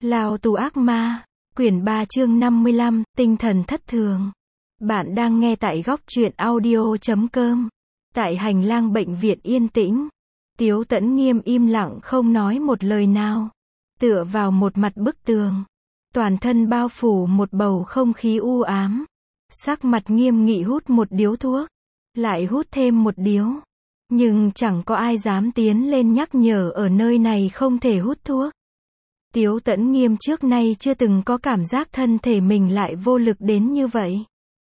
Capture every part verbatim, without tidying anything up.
Lao tù ác ma, quyển ba chương năm mươi lăm, tinh thần thất thường. Bạn đang nghe tại góc truyện audio chấm com. Tại hành lang bệnh viện yên tĩnh, Tiếu Tẫn Nghiêm im lặng không nói một lời nào. Tựa vào một mặt bức tường. Toàn thân bao phủ một bầu không khí u ám. Sắc mặt nghiêm nghị hút một điếu thuốc. Lại hút thêm một điếu. Nhưng chẳng có ai dám tiến lên nhắc nhở ở nơi này không thể hút thuốc. Tiếu Tẫn Nghiêm trước nay chưa từng có cảm giác thân thể mình lại vô lực đến như vậy.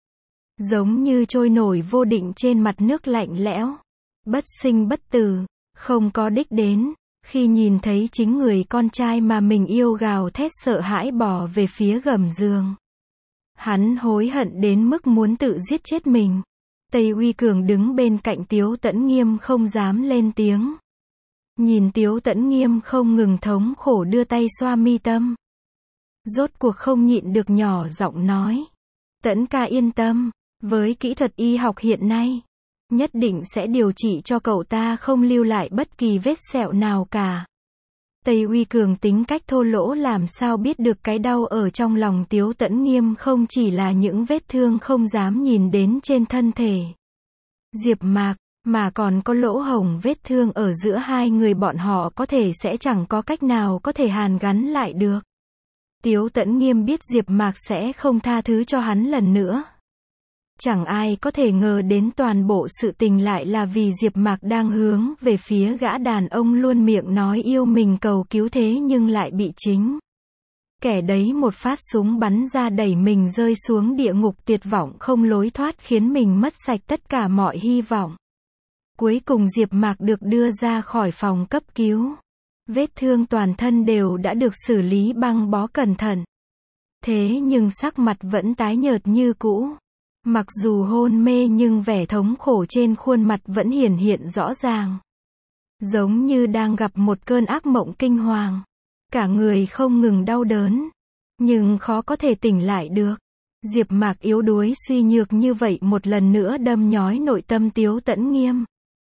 Giống như trôi nổi vô định trên mặt nước lạnh lẽo. Bất sinh bất tử, không có đích đến. Khi nhìn thấy chính người con trai mà mình yêu gào thét sợ hãi bỏ về phía gầm giường. Hắn hối hận đến mức muốn tự giết chết mình. Tây Uy Cường đứng bên cạnh Tiếu Tẫn Nghiêm không dám lên tiếng. Nhìn Tiếu Tẫn Nghiêm không ngừng thống khổ đưa tay xoa mi tâm. Rốt cuộc không nhịn được nhỏ giọng nói. Tẫn ca yên tâm, với kỹ thuật y học hiện nay, nhất định sẽ điều trị cho cậu ta không lưu lại bất kỳ vết sẹo nào cả. Tây Uy Cường tính cách thô lỗ làm sao biết được cái đau ở trong lòng Tiếu Tẫn Nghiêm không chỉ là những vết thương không dám nhìn đến trên thân thể Diệp Mạc, mà còn có lỗ hổng vết thương ở giữa hai người bọn họ có thể sẽ chẳng có cách nào có thể hàn gắn lại được. Tiếu Tẫn Nghiêm biết Diệp Mạc sẽ không tha thứ cho hắn lần nữa. Chẳng ai có thể ngờ đến toàn bộ sự tình lại là vì Diệp Mạc đang hướng về phía gã đàn ông luôn miệng nói yêu mình cầu cứu thế nhưng lại bị chính kẻ đấy một phát súng bắn ra đẩy mình rơi xuống địa ngục tuyệt vọng không lối thoát khiến mình mất sạch tất cả mọi hy vọng. Cuối cùng Diệp Mạc được đưa ra khỏi phòng cấp cứu. Vết thương toàn thân đều đã được xử lý băng bó cẩn thận. Thế nhưng sắc mặt vẫn tái nhợt như cũ. Mặc dù hôn mê nhưng vẻ thống khổ trên khuôn mặt vẫn hiển hiện rõ ràng. Giống như đang gặp một cơn ác mộng kinh hoàng. Cả người không ngừng đau đớn. Nhưng khó có thể tỉnh lại được. Diệp Mạc yếu đuối suy nhược như vậy một lần nữa đâm nhói nội tâm Tiếu Tẫn Nghiêm.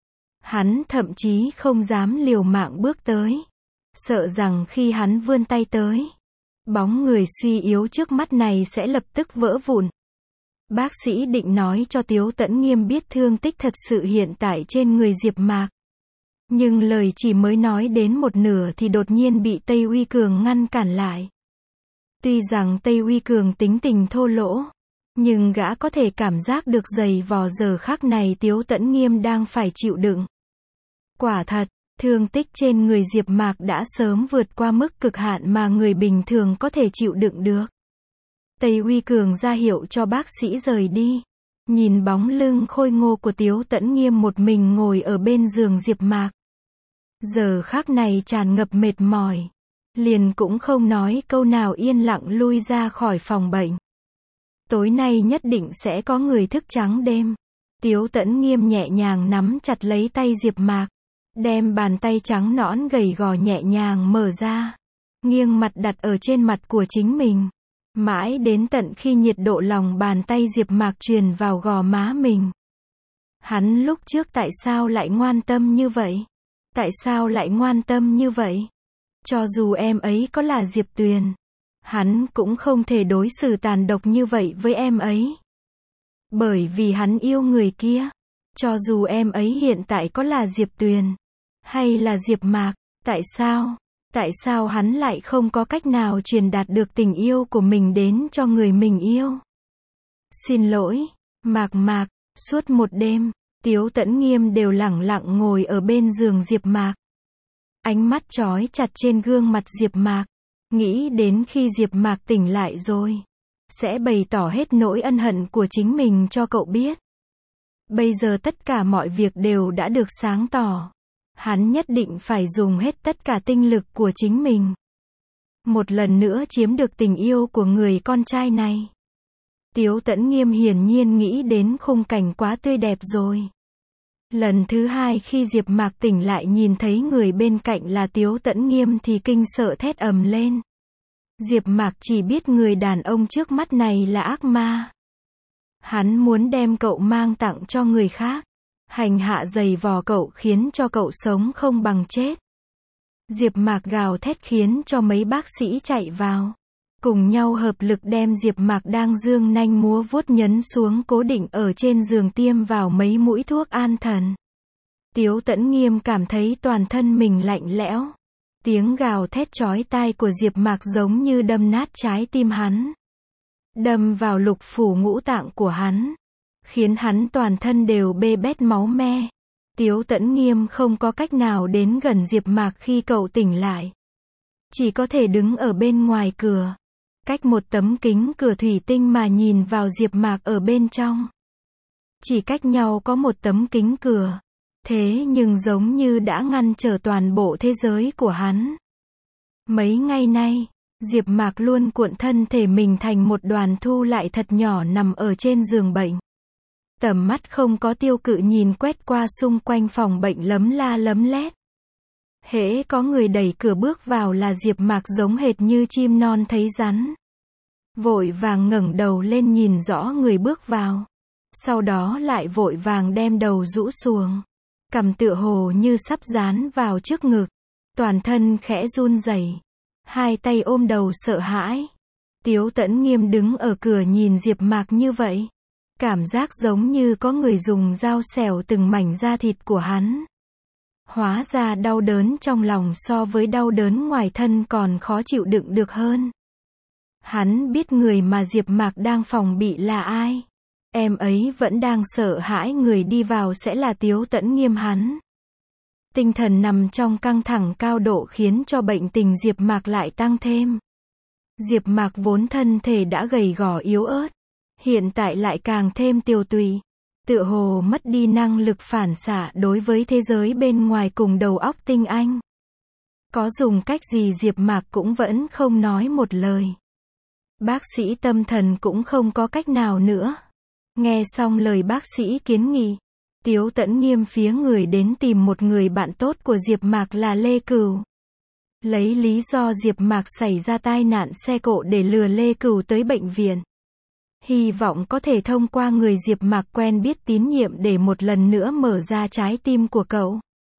Hắn thậm chí không dám liều mạng bước tới. Sợ rằng khi hắn vươn tay tới, bóng người suy yếu trước mắt này sẽ lập tức vỡ vụn. Bác sĩ định nói cho Tiếu Tẫn Nghiêm biết thương tích thật sự hiện tại trên người Diệp Mạc. Nhưng lời chỉ mới nói đến một nửa thì đột nhiên bị Tây Uy Cường ngăn cản lại. Tuy rằng Tây Uy Cường tính tình thô lỗ, nhưng gã có thể cảm giác được giày vò giờ khắc này Tiếu Tẫn Nghiêm đang phải chịu đựng. Quả thật, thương tích trên người Diệp Mạc đã sớm vượt qua mức cực hạn mà người bình thường có thể chịu đựng được. Tây Uy Cường ra hiệu cho bác sĩ rời đi. Nhìn bóng lưng khôi ngô của Tiếu Tẫn Nghiêm một mình ngồi ở bên giường Diệp Mạc. Giờ khắc này tràn ngập mệt mỏi. Liền cũng không nói câu nào yên lặng lui ra khỏi phòng bệnh. Tối nay nhất định sẽ có người thức trắng đêm. Tiếu Tẫn Nghiêm nhẹ nhàng nắm chặt lấy tay Diệp Mạc. Đem bàn tay trắng nõn gầy gò nhẹ nhàng mở ra. Nghiêng mặt đặt ở trên mặt của chính mình. Mãi đến tận khi nhiệt độ lòng bàn tay Diệp Mạc truyền vào gò má mình. Hắn lúc trước tại sao lại ngoan tâm như vậy? Tại sao lại ngoan tâm như vậy? Cho dù em ấy có là Diệp Tuyền, hắn cũng không thể đối xử tàn độc như vậy với em ấy. Bởi vì hắn yêu người kia. Cho dù em ấy hiện tại có là Diệp Tuyền, hay là Diệp Mạc, tại sao? Tại sao hắn lại không có cách nào truyền đạt được tình yêu của mình đến cho người mình yêu? Xin lỗi, Mạc Mạc, suốt một đêm, Tiếu Tẫn Nghiêm đều lẳng lặng ngồi ở bên giường Diệp Mạc. Ánh mắt trói chặt trên gương mặt Diệp Mạc, nghĩ đến khi Diệp Mạc tỉnh lại rồi, sẽ bày tỏ hết nỗi ân hận của chính mình cho cậu biết. Bây giờ tất cả mọi việc đều đã được sáng tỏ. Hắn nhất định phải dùng hết tất cả tinh lực của chính mình. Một lần nữa chiếm được tình yêu của người con trai này. Tiếu Tẫn Nghiêm hiển nhiên nghĩ đến khung cảnh quá tươi đẹp rồi. Lần thứ hai khi Diệp Mạc tỉnh lại nhìn thấy người bên cạnh là Tiếu Tẫn Nghiêm thì kinh sợ thét ầm lên. Diệp Mạc chỉ biết người đàn ông trước mắt này là ác ma. Hắn muốn đem cậu mang tặng cho người khác. Hành hạ giày vò cậu khiến cho cậu sống không bằng chết. Diệp Mạc gào thét khiến cho mấy bác sĩ chạy vào. Cùng nhau hợp lực đem Diệp Mạc đang dương nanh múa vuốt nhấn xuống cố định ở trên giường tiêm vào mấy mũi thuốc an thần. Tiếu Tẫn Nghiêm cảm thấy toàn thân mình lạnh lẽo. Tiếng gào thét chói tai của Diệp Mạc giống như đâm nát trái tim hắn. Đâm vào lục phủ ngũ tạng của hắn. Khiến hắn toàn thân đều bê bết máu me. Tiếu Tẫn Nghiêm không có cách nào đến gần Diệp Mạc khi cậu tỉnh lại. Chỉ có thể đứng ở bên ngoài cửa. Cách một tấm kính cửa thủy tinh mà nhìn vào Diệp Mạc ở bên trong. Chỉ cách nhau có một tấm kính cửa. Thế nhưng giống như đã ngăn trở toàn bộ thế giới của hắn. Mấy ngày nay, Diệp Mạc luôn cuộn thân thể mình thành một đoàn thu lại thật nhỏ nằm ở trên giường bệnh. Tầm mắt không có tiêu cự nhìn quét qua xung quanh phòng bệnh lấm la lấm lét. Hễ có người đẩy cửa bước vào là Diệp Mạc giống hệt như chim non thấy rắn. Vội vàng ngẩng đầu lên nhìn rõ người bước vào. Sau đó lại vội vàng đem đầu rũ xuống. Cằm tựa hồ như sắp dán vào trước ngực. Toàn thân khẽ run rẩy. Hai tay ôm đầu sợ hãi. Tiếu Tẫn Nghiêm đứng ở cửa nhìn Diệp Mạc như vậy. Cảm giác giống như có người dùng dao xẻo từng mảnh da thịt của hắn. Hóa ra đau đớn trong lòng so với đau đớn ngoài thân còn khó chịu đựng được hơn. Hắn biết người mà Diệp Mạc đang phòng bị là ai. Em ấy vẫn đang sợ hãi người đi vào sẽ là Tiếu Tẫn Nghiêm hắn. Tinh thần nằm trong căng thẳng cao độ khiến cho bệnh tình Diệp Mạc lại tăng thêm. Diệp Mạc vốn thân thể đã gầy gò yếu ớt. Hiện tại lại càng thêm tiều tụy. Tựa hồ mất đi năng lực phản xạ đối với thế giới bên ngoài cùng đầu óc tinh anh. Có dùng cách gì Diệp Mạc cũng vẫn không nói một lời. Bác sĩ tâm thần cũng không có cách nào nữa. Nghe xong lời bác sĩ kiến nghị, Tiếu Tẫn Nghiêm phía người đến tìm một người bạn tốt của Diệp Mạc là Lê Cửu. Lấy lý do Diệp Mạc xảy ra tai nạn xe cộ để lừa Lê Cửu tới bệnh viện. Hy vọng có thể thông qua người Diệp Mạc quen biết tín nhiệm để một lần nữa mở ra trái tim của cậu.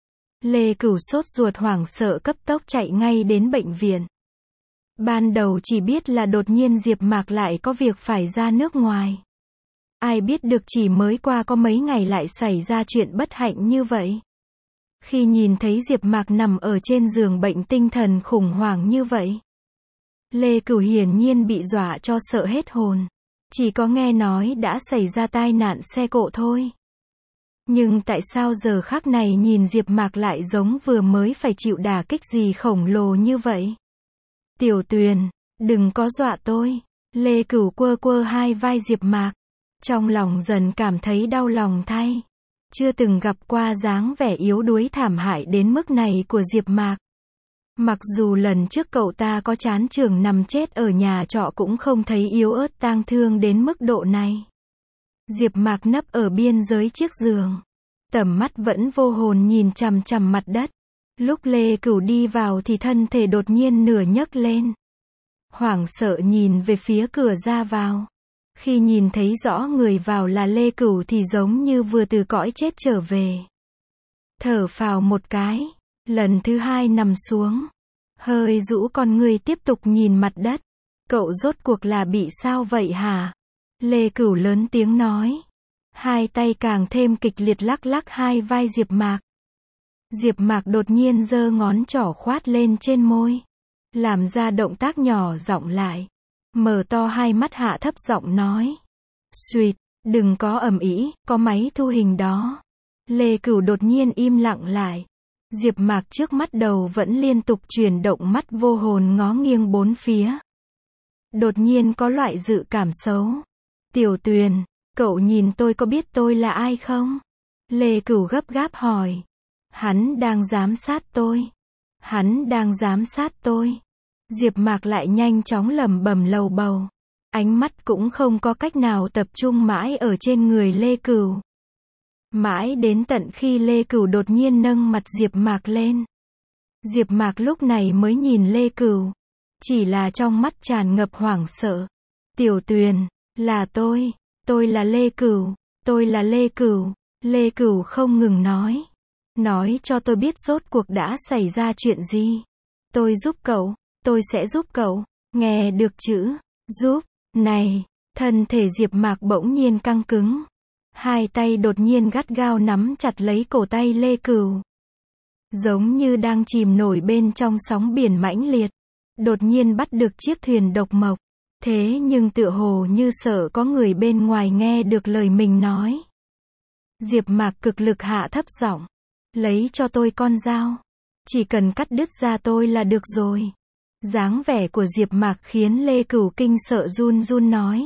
Lê Cửu sốt ruột hoảng sợ cấp tốc chạy ngay đến bệnh viện. Ban đầu chỉ biết là đột nhiên Diệp Mạc lại có việc phải ra nước ngoài. Ai biết được chỉ mới qua có mấy ngày lại xảy ra chuyện bất hạnh như vậy. Khi nhìn thấy Diệp Mạc nằm ở trên giường bệnh tinh thần khủng hoảng như vậy, Lê Cửu hiển nhiên bị dọa cho sợ hết hồn. Chỉ có nghe nói đã xảy ra tai nạn xe cộ thôi. Nhưng tại sao giờ khắc này nhìn Diệp Mạc lại giống vừa mới phải chịu đả kích gì khổng lồ như vậy? Tiểu Tuyền, đừng có dọa tôi. Lê Cửu quơ quơ hai vai Diệp Mạc. Trong lòng dần cảm thấy đau lòng thay. Chưa từng gặp qua dáng vẻ yếu đuối thảm hại đến mức này của Diệp Mạc. Mặc dù lần trước cậu ta có chán trường nằm chết ở nhà trọ cũng không thấy yếu ớt tang thương đến mức độ này. Diệp Mạc nấp ở biên giới chiếc giường. Tầm mắt vẫn vô hồn nhìn chằm chằm mặt đất. Lúc Lê Cửu đi vào thì thân thể đột nhiên nửa nhấc lên. Hoảng sợ nhìn về phía cửa ra vào. Khi nhìn thấy rõ người vào là Lê Cửu thì giống như vừa từ cõi chết trở về. Thở phào một cái. Lần thứ hai nằm xuống. Hơi rũ con người tiếp tục nhìn mặt đất. Cậu rốt cuộc là bị sao vậy hả? Lê Cửu lớn tiếng nói. Hai tay càng thêm kịch liệt lắc lắc hai vai Diệp Mạc. Diệp Mạc đột nhiên giơ ngón trỏ khoát lên trên môi. Làm ra động tác nhỏ giọng lại. Mở to hai mắt hạ thấp giọng nói. Xuyệt, đừng có ầm ĩ, có máy thu hình đó. Lê Cửu đột nhiên im lặng lại. Diệp Mạc trước mắt đầu vẫn liên tục chuyển động mắt vô hồn ngó nghiêng bốn phía. Đột nhiên có loại dự cảm xấu. Tiểu Tuyền, cậu nhìn tôi có biết tôi là ai không? Lê Cửu gấp gáp hỏi. Hắn đang giám sát tôi. Hắn đang giám sát tôi. Diệp Mạc lại nhanh chóng lẩm bẩm lầu bầu. Ánh mắt cũng không có cách nào tập trung mãi ở trên người Lê Cửu. Mãi đến tận khi Lê Cửu đột nhiên nâng mặt Diệp Mạc lên. Diệp Mạc lúc này mới nhìn Lê Cửu. Chỉ là trong mắt tràn ngập hoảng sợ. Tiểu Tuyền, là tôi, tôi là Lê Cửu, tôi là Lê Cửu. Lê Cửu không ngừng nói. Nói cho tôi biết rốt cuộc đã xảy ra chuyện gì. Tôi giúp cậu, tôi sẽ giúp cậu. Nghe được chữ giúp này, thân thể Diệp Mạc bỗng nhiên căng cứng. Hai tay đột nhiên gắt gao nắm chặt lấy cổ tay Lê Cửu. Giống như đang chìm nổi bên trong sóng biển mãnh liệt. Đột nhiên bắt được chiếc thuyền độc mộc. Thế nhưng tựa hồ như sợ có người bên ngoài nghe được lời mình nói. Diệp Mạc cực lực hạ thấp giọng. Lấy cho tôi con dao. Chỉ cần cắt đứt da tôi là được rồi. Dáng vẻ của Diệp Mạc khiến Lê Cửu kinh sợ run run nói.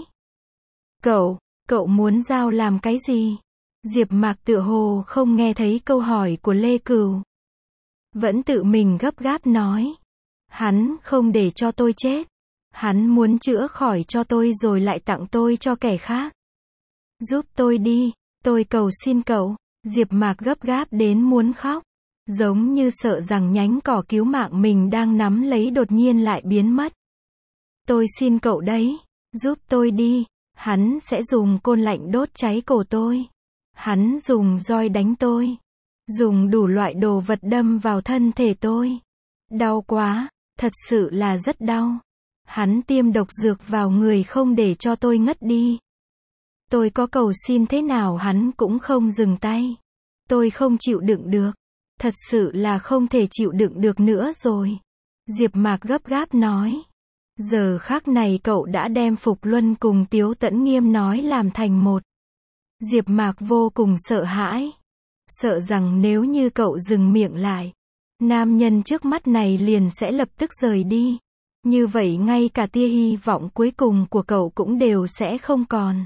Cậu, cậu muốn dao làm cái gì? Diệp Mạc tựa hồ không nghe thấy câu hỏi của Lê Cửu. Vẫn tự mình gấp gáp nói. Hắn không để cho tôi chết. Hắn muốn chữa khỏi cho tôi rồi lại tặng tôi cho kẻ khác. Giúp tôi đi, tôi cầu xin cậu. Diệp Mạc gấp gáp đến muốn khóc. Giống như sợ rằng nhánh cỏ cứu mạng mình đang nắm lấy đột nhiên lại biến mất. Tôi xin cậu đấy, giúp tôi đi. Hắn sẽ dùng côn lạnh đốt cháy cổ tôi. Hắn dùng roi đánh tôi. Dùng đủ loại đồ vật đâm vào thân thể tôi. Đau quá, thật sự là rất đau. Hắn tiêm độc dược vào người không để cho tôi ngất đi. Tôi có cầu xin thế nào hắn cũng không dừng tay. Tôi không chịu đựng được. Thật sự là không thể chịu đựng được nữa rồi. Diệp Mạc gấp gáp nói. Giờ khắc này cậu đã đem Phục Luân cùng Tiếu Tẫn Nghiêm nói làm thành một. Diệp Mạc vô cùng sợ hãi. Sợ rằng nếu như cậu dừng miệng lại, nam nhân trước mắt này liền sẽ lập tức rời đi. Như vậy ngay cả tia hy vọng cuối cùng của cậu cũng đều sẽ không còn.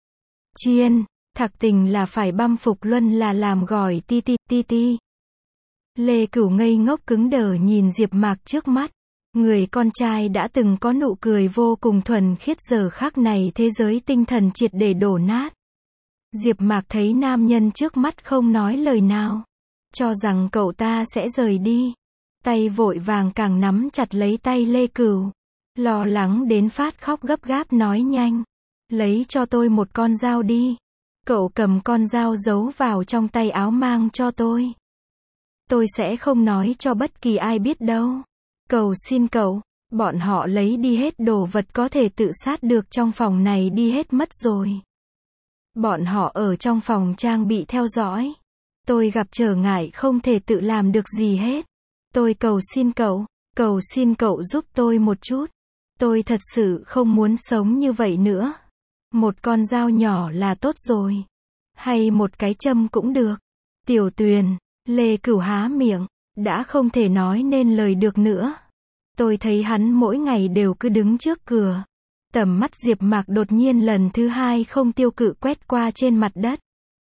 Chiên, thạc tình là phải băm Phục Luân là làm gỏi ti ti ti ti. Lê Cửu ngây ngốc cứng đờ nhìn Diệp Mạc trước mắt. Người con trai đã từng có nụ cười vô cùng thuần khiết giờ khắc này thế giới tinh thần triệt để đổ nát. Diệp Mạc thấy nam nhân trước mắt không nói lời nào. Cho rằng cậu ta sẽ rời đi. Tay vội vàng càng nắm chặt lấy tay Lê Cửu. Lo lắng đến phát khóc gấp gáp nói nhanh. Lấy cho tôi một con dao đi. Cậu cầm con dao giấu vào trong tay áo mang cho tôi. Tôi sẽ không nói cho bất kỳ ai biết đâu. Cầu xin cậu, bọn họ lấy đi hết đồ vật có thể tự sát được trong phòng này đi hết mất rồi. Bọn họ ở trong phòng trang bị theo dõi. Tôi gặp trở ngại không thể tự làm được gì hết. Tôi cầu xin cậu, cầu xin cậu giúp tôi một chút. Tôi thật sự không muốn sống như vậy nữa. Một con dao nhỏ là tốt rồi. Hay một cái châm cũng được. Tiểu Tuyền, Lê Cửu há miệng, đã không thể nói nên lời được nữa. Tôi thấy hắn mỗi ngày đều cứ đứng trước cửa. Tầm mắt Diệp Mạc đột nhiên lần thứ hai không tiêu cự quét qua trên mặt đất.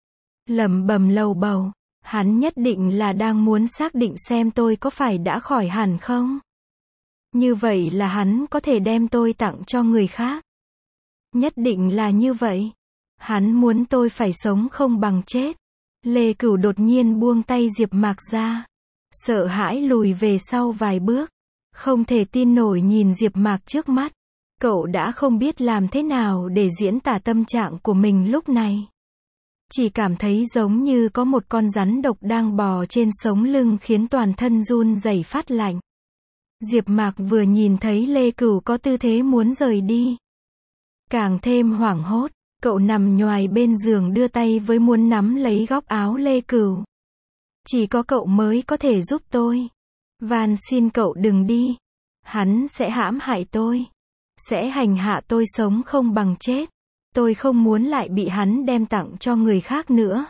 Lẩm bẩm lầu bầu, hắn nhất định là đang muốn xác định xem tôi có phải đã khỏi hẳn không. Như vậy là hắn có thể đem tôi tặng cho người khác. Nhất định là như vậy. Hắn muốn tôi phải sống không bằng chết. Lê Cửu đột nhiên buông tay Diệp Mạc ra. Sợ hãi lùi về sau vài bước. Không thể tin nổi nhìn Diệp Mạc trước mắt. Cậu đã không biết làm thế nào để diễn tả tâm trạng của mình lúc này. Chỉ cảm thấy giống như có một con rắn độc đang bò trên sống lưng khiến toàn thân run rẩy phát lạnh. Diệp Mạc vừa nhìn thấy Lê Cửu có tư thế muốn rời đi. Càng thêm hoảng hốt, cậu nằm nhoài bên giường đưa tay với muốn nắm lấy góc áo Lê Cửu. Chỉ có cậu mới có thể giúp tôi. Van xin cậu đừng đi. Hắn sẽ hãm hại tôi. Sẽ hành hạ tôi sống không bằng chết. Tôi không muốn lại bị hắn đem tặng cho người khác nữa.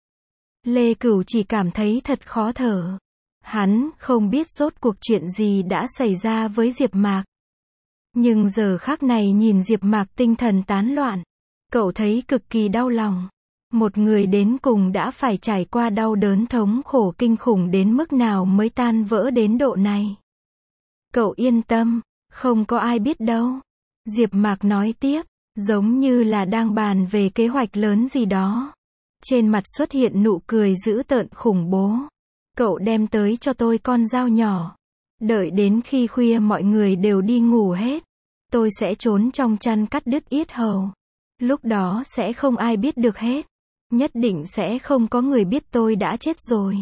Lê Cửu chỉ cảm thấy thật khó thở. Hắn không biết rốt cuộc chuyện gì đã xảy ra với Diệp Mạc. Nhưng giờ khắc này nhìn Diệp Mạc tinh thần tán loạn. Cậu thấy cực kỳ đau lòng. Một người đến cùng đã phải trải qua đau đớn thống khổ kinh khủng đến mức nào mới tan vỡ đến độ này. Cậu yên tâm, không có ai biết đâu. Diệp Mạc nói tiếp, giống như là đang bàn về kế hoạch lớn gì đó. Trên mặt xuất hiện nụ cười dữ tợn khủng bố. Cậu đem tới cho tôi con dao nhỏ. Đợi đến khi khuya mọi người đều đi ngủ hết. Tôi sẽ trốn trong chăn cắt đứt yết hầu. Lúc đó sẽ không ai biết được hết. Nhất định sẽ không có người biết tôi đã chết rồi.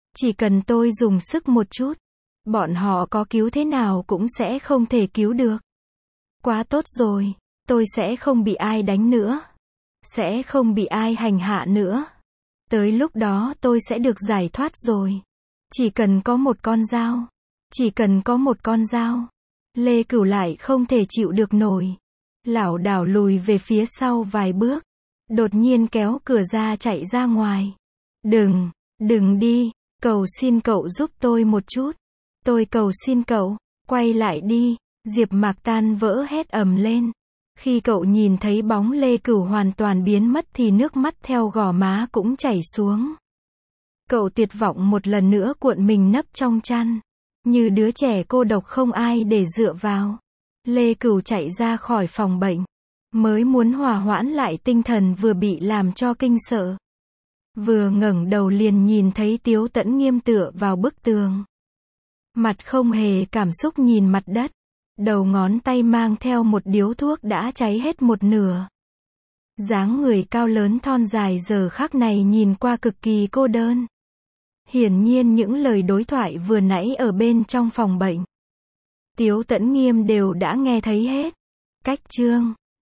Chỉ cần tôi dùng sức một chút, bọn họ có cứu thế nào cũng sẽ không thể cứu được. Quá tốt rồi, tôi sẽ không bị ai đánh nữa. Sẽ không bị ai hành hạ nữa. Tới lúc đó tôi sẽ được giải thoát rồi. Chỉ cần có một con dao. Chỉ cần có một con dao. Lê Cửu lại không thể chịu được nổi. Lảo đảo lùi về phía sau vài bước. Đột nhiên kéo cửa ra chạy ra ngoài. Đừng, đừng đi, cầu xin cậu giúp tôi một chút. Tôi cầu xin cậu, quay lại đi. Diệp Mạc tan vỡ hét ầm lên. Khi cậu nhìn thấy bóng Lê Cửu hoàn toàn biến mất thì nước mắt theo gò má cũng chảy xuống. Cậu tuyệt vọng một lần nữa cuộn mình nấp trong chăn. Như đứa trẻ cô độc không ai để dựa vào. Lê Cửu chạy ra khỏi phòng bệnh. Mới muốn hòa hoãn lại tinh thần vừa bị làm cho kinh sợ. Vừa ngẩng đầu liền nhìn thấy Tiếu Tẫn Nghiêm tựa vào bức tường. Mặt không hề cảm xúc nhìn mặt đất. Đầu ngón tay mang theo một điếu thuốc đã cháy hết một nửa. Dáng người cao lớn thon dài giờ khắc này nhìn qua cực kỳ cô đơn. Hiển nhiên những lời đối thoại vừa nãy ở bên trong phòng bệnh, Tiếu Tẫn Nghiêm đều đã nghe thấy hết. Cách chương